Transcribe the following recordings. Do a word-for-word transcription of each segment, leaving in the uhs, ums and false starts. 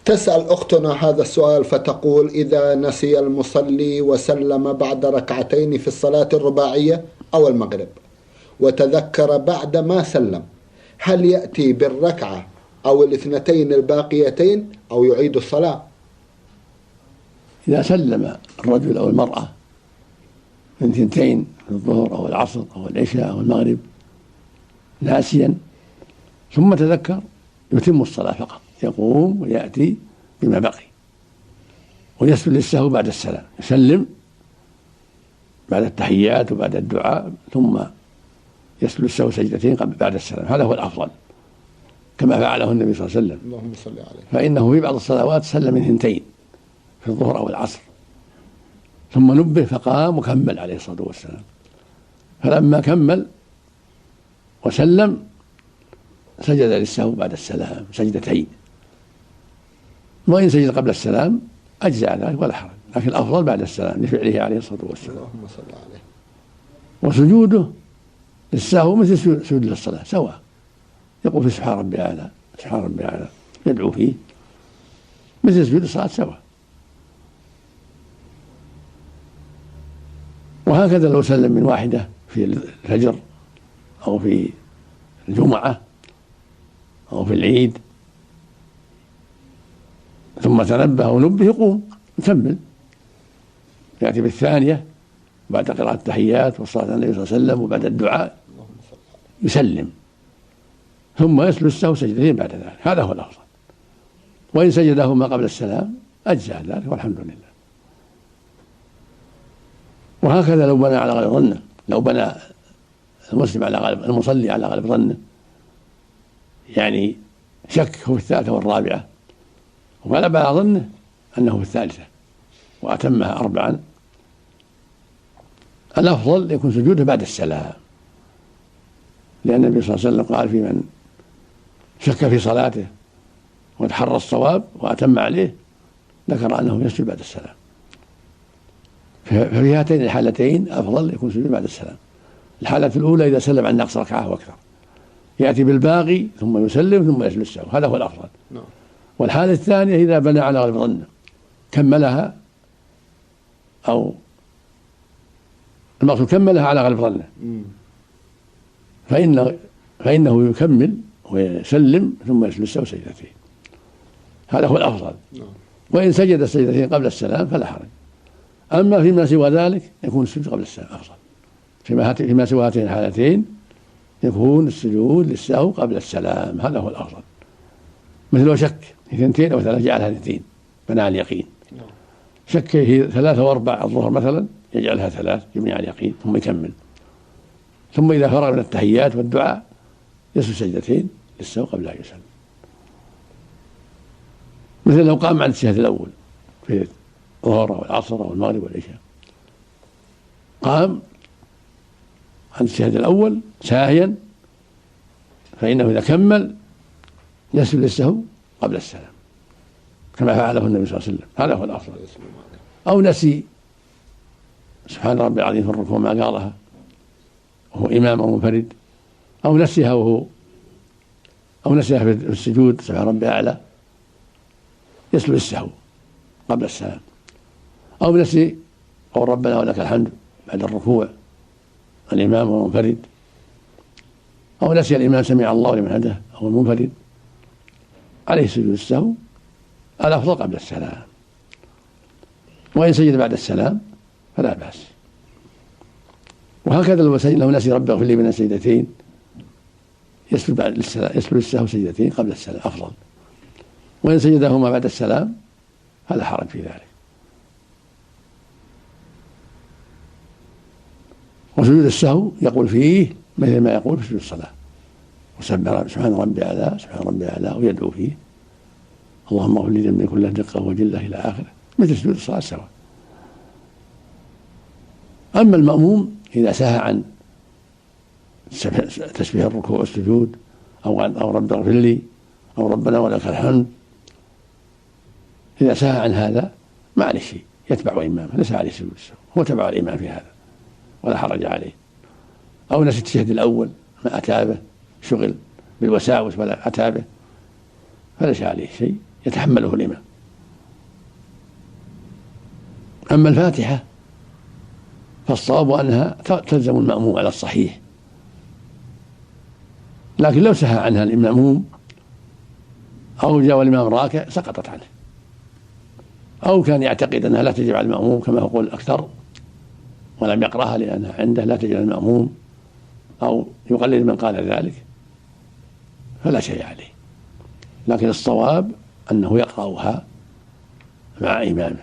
تسأل أختنا هذا السؤال فتقول: إذا نسي المصلي وسلم بعد ركعتين في الصلاة الرباعية أو المغرب وتذكر بعد ما سلم، هل يأتي بالركعة أو الاثنتين الباقيتين أو يعيد الصلاة؟ إذا سلم الرجل أو المرأة من ثنتين في الظهر أو العصر أو العشاء أو المغرب ناسيا ثم تذكر يتم الصلاة فقط، يقوم ويأتي بما بقي ويسجد للسهو بعد السلام، يسلم بعد التحيات وبعد الدعاء ثم يسجد للسهو سجدتين بعد السلام، هذا هو الأفضل كما فعله النبي صلى الله عليه وسلم. اللهم صل عليه. فإنه في بعض الصلوات سلم من ثنتين في الظهر أو العصر ثم نبه فقام وكمل عليه الصلاة والسلام، فلما كمل وسلم سجد للسهو بعد السلام سجدتين، وإن سجد قبل السلام أجزاء ذلك ولا حرج، لكن الأفضل بعد السلام لفعله عليه الصلاة والسلام. اللهم صل عليه. وسجوده للسهو مثل سجود للصلاة سواء، يقول في سبحان ربي الأعلى سبحان ربي الأعلى يدعو فيه مثل سجود الصلاة سواء. وهكذا لو سلم من واحدة في الفجر أو في الجمعة أو في العيد ثم تنبه ونبه يقوم يكمل، يأتي بالثانية بعد قراءة التحيات والصلاة على النبي صلى الله عليه وسلم وبعد الدعاء يسلم ثم يسجد السهو سجدتين بعد ذلك، هذا هو الأفضل. وإن سجدهما قبل السلام أجزاء ذلك والحمد لله. وهكذا لو بنى على غالب ظنه، لو بنى المسلم على غالب المصلي على غالب ظنه، يعني شك هو في الثالثة والرابعة وغلب على ظنه أنه في الثالثة وأتمها أربعا، الأفضل يكون سجوده بعد السلام، لأن النبي صلى الله عليه وسلم قال في من شك في صلاته وتحرى الصواب وأتم عليه ذكر أنه يسجد بعد السلام. ففي هاتين الحالتين أفضل يكون سجود بعد السلام. الحالة الأولى إذا سلم عن نقص ركعة وأكثر يأتي بالباقي ثم يسلم ثم يسجد السهو، هذا هو الأفضل. والحالة الثانية إذا بنى على غالب ظنه كملها، أو المقصود كملها على غالب ظنه فإن فإنه يكمل ويسلم ثم يسجد السهو سجدتين، هذا هو الأفضل. وإن سجد السجدتين قبل السلام فلا حرج. أما فيما سوى ذلك يكون السجود قبل السلام أفضل. فيما, فيما سوى هاتين الحالتين يكون السجود للسهو قبل السلام، هذا هو الأفضل. مثل لو شك في ثنتين أو ثلاثة جعلها اثنتين بناء على اليقين، شك في ثلاثة وأربع الظهر مثلا يجعلها ثلاث يبني على اليقين ثم يكمل، ثم إذا فرغ من التحيات والدعاء يسجد سجدتين للسهو قبل أن يسلم. مثل لو قام عن التشهد الأول في الظهر أو العصر أو المغرب والعشاء، قام عن التشهد الأول ساهيا فإنه إذا كمل يسجد للسهو قبل السلام كما فعله النبي صلى الله عليه وسلم، هذا هو الأفضل. أو نسي سبحان ربي العظيم في الركوع ما قالها وهو إمام أو منفرد، أو نسيها وهو أو نسيها في السجود سبحان ربي الأعلى يسجد للسهو قبل السلام، أو نسي قول ربنا ولك الحمد بعد الركوع الإمام أو المنفرد، أو نسي الإمام سمع الله لمن حمده أو المنفرد، عليه سجود السهو الأفضل قبل السلام. وإن سجد بعد السلام فلا بأس. وهكذا لو نسي رب اغفر لي من السجدتين يسجد بعد السلام يسجد السهو سجدتين قبل السلام أفضل. وإن سجدهما بعد السلام فلا حرج في ذلك. وسجود السهو يقول فيه مثل ما يقول في سجود الصلاة، وسبح سبحان ربي الأعلى سبحان ربي الأعلى، ويدعو فيه اللهم اغفر لي ذنبي كله دقة وجلة إلى آخره، مثل سجود الصلاة سواء. أما المأموم إذا سهى عن تسبيح الركوع والسجود أو عن أو رب اغفر لي أو ربنا ولك الحمد، إذا سهى عن هذا ما عليه شيء، يتبع إمامه ليس عليه سجود السهو، هو تبع الإمام في هذا ولا حرج عليه. أو نسي التشهد الأول ما أتى به، شغل بالوساوس ولا أتى به، فليس عليه شيء، يتحمله الإمام. أما الفاتحة فالصواب أنها تلزم المأموم على الصحيح، لكن لو سهى عنها المأموم أو جاء الإمام راكع سقطت عنه، أو كان يعتقد أنها لا تجب على المأموم كما يقول الأكثر ولم يقرأها لأنها عنده لا تجب على المأموم، أو يقلد من قال ذلك، فلا شيء عليه. لكن الصواب أنه يقرأها مع إمامه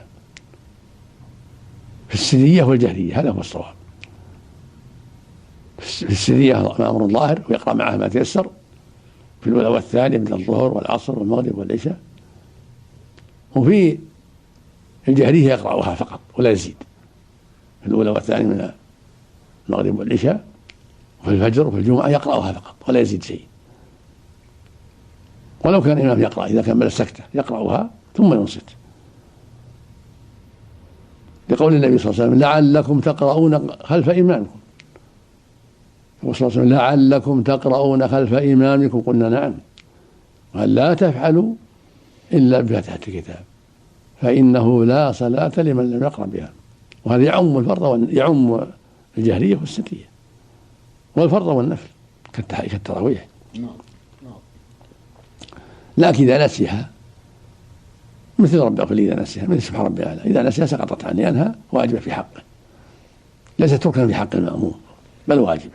في السرية والجهرية، هذا هو الصواب. في السرية أمر ظاهر ويقرأ معه ما تيسر في الأولى والثانية من الظهر والعصر والمغرب والعشاء، وفي الجهرية يقرأها فقط ولا يزيد في الأولى والثانية من المغرب والعشاء، وفي الفجر وفي الجمعة يقرأها فقط ولا يزيد شيء. ولو كان الإمام يقرأ إذا كمل السكتة يقرأها ثم ينصت، لقول النبي صلى الله عليه وسلم لعلكم تقرؤون خلف إمامكم، صلى الله عليه وسلم لعلكم تقرؤون خلف إمامكم، قلنا نعم، قال لا تفعلوا إلا بفاتحة الكتاب فإنه لا صلاة لمن لم يقرأ بها. وهذا يعم الفرض يعم الجهرية والسرية والفرض والنفل كالتراويح. لكن إذا نسيها مثل رب اغفر لي إذا نسيها، مثل سبحان ربي الأعلى إذا نسيها سقطت عنه، لأنها واجبة في حقه، ليست ركنا في حق المأموم بل واجبة،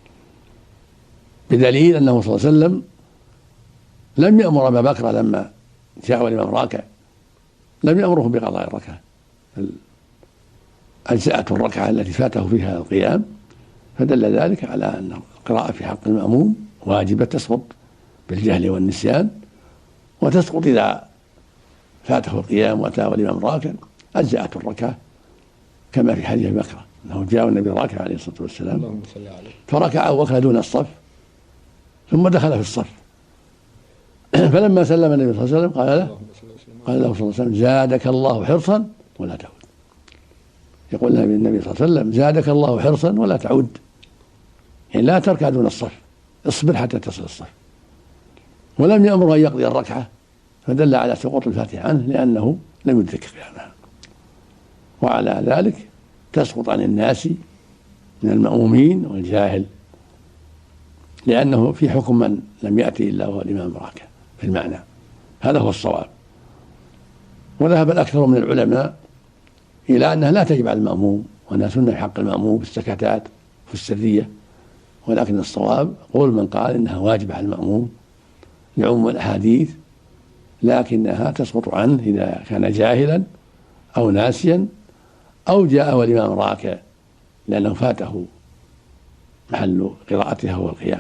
بدليل أنه صلى الله عليه وسلم لم يأمر أبا بكر لما جاء الإمام راكع لم يأمره بقضاء الركعة، أجزأته الركعة التي فاته فيها القيام، فدل ذلك على أن القراءة في حق المأموم واجبة تسقط بالجهل والنسيان، وتسقط إذا فاته القيام وأتى والإمام راكع أجزأته الركعة، كما في حديث أبي بكر أنه جاء النبي راكع عليه الصلاة والسلام فركع أبو بكر دون الصف ثم دخل في الصف، فلما سلم النبي صلى الله عليه وسلم قال له قال له صلى الله عليه وسلم زادك الله حرصا ولا تعود. يقول النبي صلى الله عليه وسلم زادك الله حرصا ولا تعود، يعني لا تركع دون الصف، اصبر حتى تصل الصف. ولم يأمر أن يقضي الركعة، فدل على سقوط الفاتحة عنه لأنه لم يدرك قيامها، وعلى ذلك تسقط عن الناس من المأمومين والجاهل، لأنه في حكم من لم يأتي إلا وهو الإمام راكع في المعنى، هذا هو الصواب. وذهب الأكثر من العلماء إلى أنها لا تجب على المأموم، وأنها سنة في حق المأموم في السكتات في السرية، ولكن الصواب قول من قال إنها واجبة على المأموم لعموم الأحاديث، لكنها تسقط عنه إذا كان جاهلا أو ناسيا أو جاء والإمام راكع لأنه فاته محل قراءتها والقيام.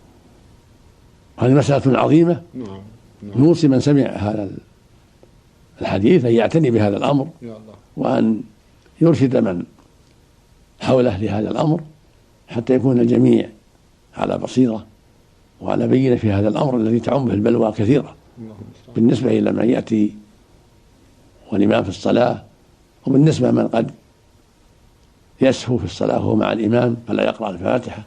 هذه مسألة عظيمة، نوصي من سمع هذا الحديث أن يعتني بهذا الأمر، وأن يرشد من حوله لهذا الأمر حتى يكون الجميع على بصيرة وعلى بينة في هذا الأمر الذي تعم به البلوى كثيرة بالنسبة إلى من يأتي والإمام في الصلاة، وبالنسبة من قد يسهو في الصلاة وهو مع الإمام فلا يقرأ الفاتحة.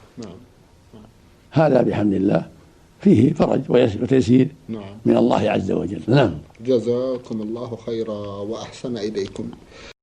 هذا بحمد الله فيه فرج وتيسير من الله عز وجل. نعم. جزاكم الله خيرا وأحسن إليكم.